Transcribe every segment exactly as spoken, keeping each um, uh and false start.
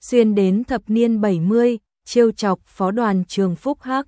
xuyên đến thập niên bảy mươi, trêu chọc phó đoàn trường Phúc Hắc.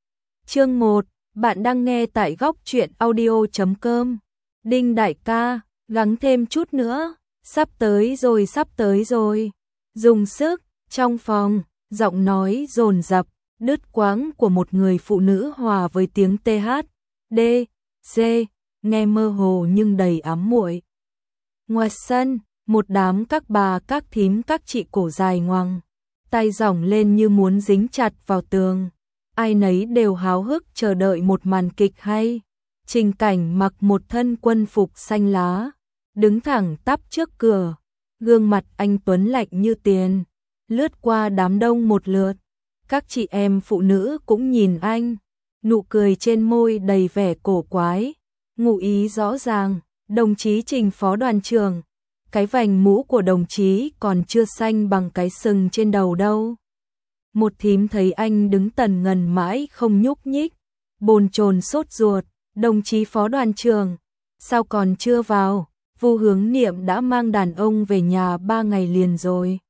Chương một, bạn đang nghe tại góc truyện audio chấm com. Đinh đại ca, gắng thêm chút nữa, sắp tới rồi sắp tới rồi. Dùng sức, trong phòng, giọng nói dồn dập, đứt quãng của một người phụ nữ hòa với tiếng tê hát, đê, xê, nghe mơ hồ nhưng đầy ám muội. Ngoài sân, một đám các bà các thím các chị cổ dài ngoằng, tay giỏng lên như muốn dính chặt vào tường. Ai nấy đều háo hức chờ đợi một màn kịch hay. Trình Cảnh mặc một thân quân phục xanh lá, đứng thẳng tắp trước cửa, gương mặt anh tuấn lạnh như tiền, lướt qua đám đông một lượt. Các chị em phụ nữ cũng nhìn anh, nụ cười trên môi đầy vẻ cổ quái, ngụ ý rõ ràng. Đồng chí Trình phó đoàn trưởng, cái vành mũ của đồng chí còn chưa xanh bằng cái sừng trên đầu đâu. Một thím thấy anh đứng tần ngần mãi không nhúc nhích, bồn chồn sốt ruột, đồng chí phó đoàn trưởng, sao còn chưa vào? Vu Hướng Niệm đã mang đàn ông về nhà ba ngày liền rồi.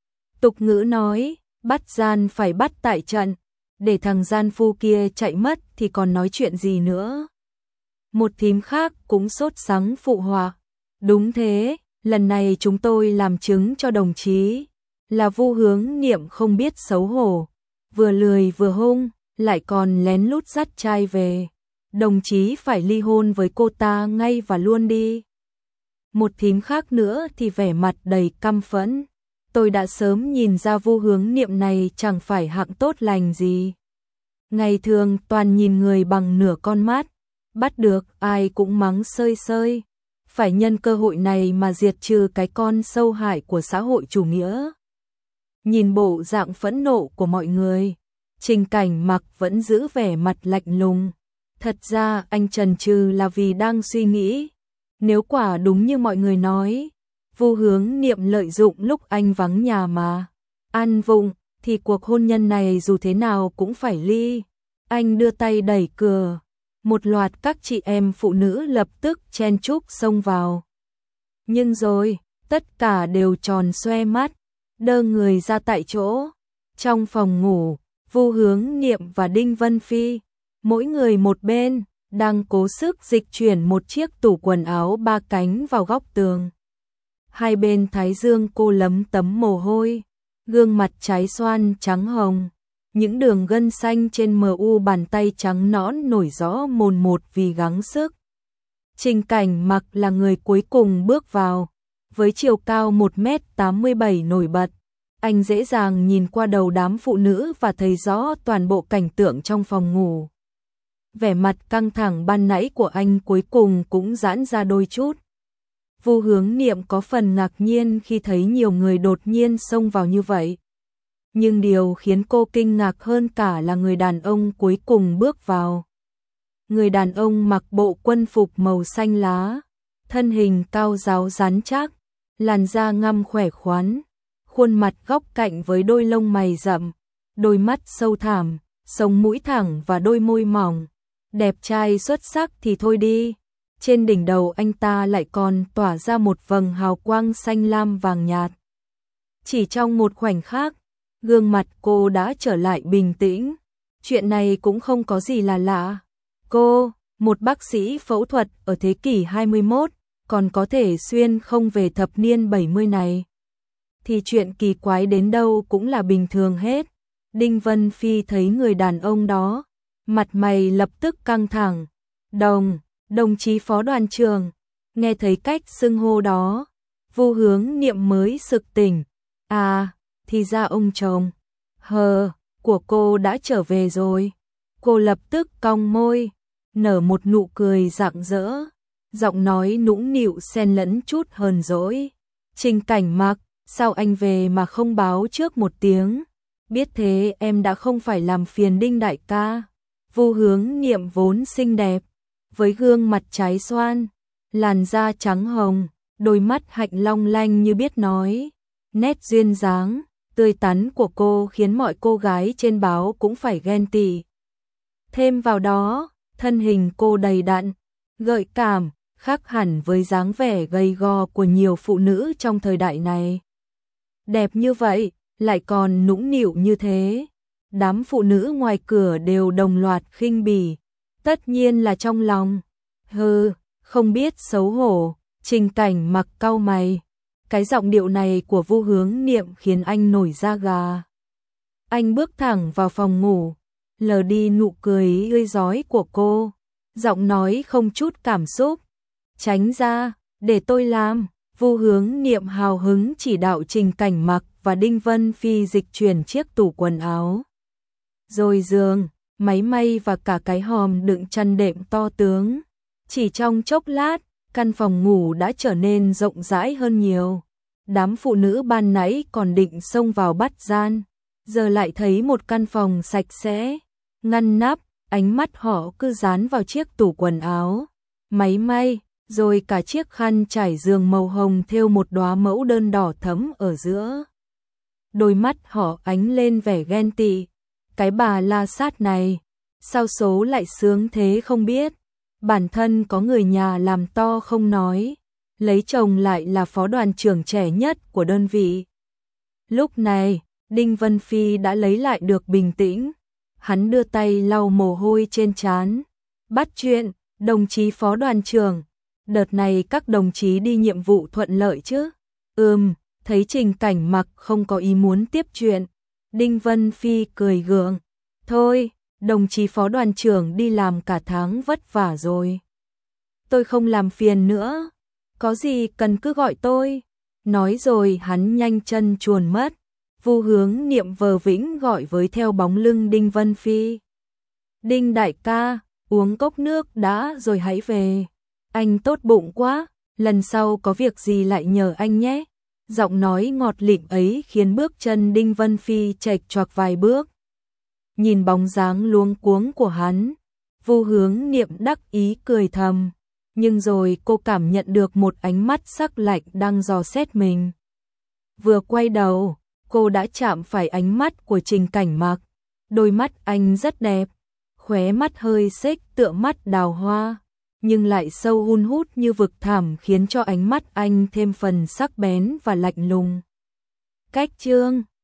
Tục ngữ nói, bắt gian phải bắt tại trận, để thằng gian phu kia chạy mất thì còn nói chuyện gì nữa. Một thím khác cũng sốt sắng phụ họa, đúng thế, lần này chúng tôi làm chứng cho đồng chí. Là Vu Hướng Niệm không biết xấu hổ, vừa lười vừa hung, lại còn lén lút dắt trai về. Đồng chí phải ly hôn với cô ta ngay và luôn đi. Một thím khác nữa thì vẻ mặt đầy căm phẫn. Tôi đã sớm nhìn ra Vu Hướng Niệm này chẳng phải hạng tốt lành gì. Ngày thường toàn nhìn người bằng nửa con mắt, bắt được ai cũng mắng sơi sơi. Phải nhân cơ hội này mà diệt trừ cái con sâu hại của xã hội chủ nghĩa. Nhìn bộ dạng phẫn nộ của mọi người, Trình Cảnh mặc vẫn giữ vẻ mặt lạnh lùng. Thật ra anh chần chừ là vì đang suy nghĩ, nếu quả đúng như mọi người nói, Vu Hướng Niệm lợi dụng lúc anh vắng nhà mà ăn vụng, thì cuộc hôn nhân này dù thế nào cũng phải ly. Anh đưa tay đẩy cửa, một loạt các chị em phụ nữ lập tức chen chúc xông vào. Nhưng rồi, tất cả đều tròn xoe mắt, đơ người ra tại chỗ. Trong phòng ngủ, Vu Hướng Niệm và Đinh Vân Phi, mỗi người một bên, đang cố sức dịch chuyển một chiếc tủ quần áo ba cánh vào góc tường. Hai bên thái dương cô lấm tấm mồ hôi, gương mặt trái xoan trắng hồng, những đường gân xanh trên mờ u bàn tay trắng nõn nổi rõ mồn một vì gắng sức. Trình Cảnh mặc là người cuối cùng bước vào, với chiều cao một mét tám mươi bảy nổi bật. Anh dễ dàng nhìn qua đầu đám phụ nữ và thấy rõ toàn bộ cảnh tượng trong phòng ngủ. Vẻ mặt căng thẳng ban nãy của anh cuối cùng cũng giãn ra đôi chút. Vu Hướng Niệm có phần ngạc nhiên khi thấy nhiều người đột nhiên xông vào như vậy. Nhưng điều khiến cô kinh ngạc hơn cả là người đàn ông cuối cùng bước vào. Người đàn ông mặc bộ quân phục màu xanh lá, thân hình cao ráo rắn chắc, làn da ngăm khỏe khoắn, khuôn mặt góc cạnh với đôi lông mày rậm, đôi mắt sâu thẳm, sống mũi thẳng và đôi môi mỏng. Đẹp trai xuất sắc thì thôi đi, trên đỉnh đầu anh ta lại còn tỏa ra một vầng hào quang xanh lam vàng nhạt. Chỉ trong một khoảnh khắc, gương mặt cô đã trở lại bình tĩnh. Chuyện này cũng không có gì là lạ. Cô, một bác sĩ phẫu thuật ở thế kỷ hai mươi mốt, còn có thể xuyên không về thập niên bảy mươi này, thì chuyện kỳ quái đến đâu cũng là bình thường hết. Đinh Vân Phi thấy người đàn ông đó, mặt mày lập tức căng thẳng. Đồng, đồng chí phó đoàn trưởng. Nghe thấy cách xưng hô đó, Vu Hướng Niệm mới sực tỉnh. À, thì ra ông chồng hờ của cô đã trở về rồi. Cô lập tức cong môi, nở một nụ cười rạng rỡ, giọng nói nũng nịu xen lẫn chút hờn dỗi. Trình Cảnh mặc, sao anh về mà không báo trước một tiếng? Biết thế em đã không phải làm phiền Đinh đại ca. Vu Hướng Niệm vốn xinh đẹp, với gương mặt trái xoan, làn da trắng hồng, đôi mắt hạnh long lanh như biết nói. Nét duyên dáng, tươi tắn của cô khiến mọi cô gái trên báo cũng phải ghen tị. Thêm vào đó, thân hình cô đầy đặn, gợi cảm, khác hẳn với dáng vẻ gầy gò của nhiều phụ nữ trong thời đại này. Đẹp như vậy, lại còn nũng nịu như thế. Đám phụ nữ ngoài cửa đều đồng loạt khinh bỉ, tất nhiên là trong lòng. Hừ, không biết xấu hổ. Trình Cảnh Mặc cau mày. Cái giọng điệu này của Vu Hướng Niệm khiến anh nổi da gà. Anh bước thẳng vào phòng ngủ, lờ đi nụ cười ươi rói của cô, giọng nói không chút cảm xúc. Tránh ra, để tôi làm. Vu Hướng Niệm hào hứng chỉ đạo Trình Cảnh Mặc và Đinh Vân Phi dịch chuyển chiếc tủ quần áo. Rồi giường, máy may và cả cái hòm đựng chăn đệm to tướng. Chỉ trong chốc lát, căn phòng ngủ đã trở nên rộng rãi hơn nhiều. Đám phụ nữ ban nãy còn định xông vào bắt gian, giờ lại thấy một căn phòng sạch sẽ, ngăn nắp, ánh mắt họ cứ dán vào chiếc tủ quần áo, máy may, rồi cả chiếc khăn trải giường màu hồng thêu một đóa mẫu đơn đỏ thẫm ở giữa. Đôi mắt họ ánh lên vẻ ghen tị. Cái bà La Sát này, sao số lại sướng thế không biết. Bản thân có người nhà làm to không nói, lấy chồng lại là phó đoàn trưởng trẻ nhất của đơn vị. Lúc này, Đinh Vân Phi đã lấy lại được bình tĩnh. Hắn đưa tay lau mồ hôi trên trán. Bắt chuyện, đồng chí phó đoàn trưởng, đợt này các đồng chí đi nhiệm vụ thuận lợi chứ? Ừm, thấy Trình Cảnh Mặc không có ý muốn tiếp chuyện. Đinh Vân Phi cười gượng. Thôi, đồng chí phó đoàn trưởng đi làm cả tháng vất vả rồi. Tôi không làm phiền nữa. Có gì cần cứ gọi tôi. Nói rồi hắn nhanh chân chuồn mất. Vu Hướng Niệm vờ vĩnh gọi với theo bóng lưng Đinh Vân Phi. Đinh đại ca, uống cốc nước đã rồi hãy về. Anh tốt bụng quá, lần sau có việc gì lại nhờ anh nhé. Giọng nói ngọt lịm ấy khiến bước chân Đinh Vân Phi chệch choạc vài bước. Nhìn bóng dáng luống cuống của hắn, Vu Hướng Niệm đắc ý cười thầm, nhưng rồi cô cảm nhận được một ánh mắt sắc lạnh đang dò xét mình. Vừa quay đầu, cô đã chạm phải ánh mắt của Trình Cảnh Mặc. Đôi mắt anh rất đẹp, khóe mắt hơi xếch tựa mắt đào hoa, nhưng lại sâu hun hút như vực thẳm khiến cho ánh mắt anh thêm phần sắc bén và lạnh lùng. Cách chương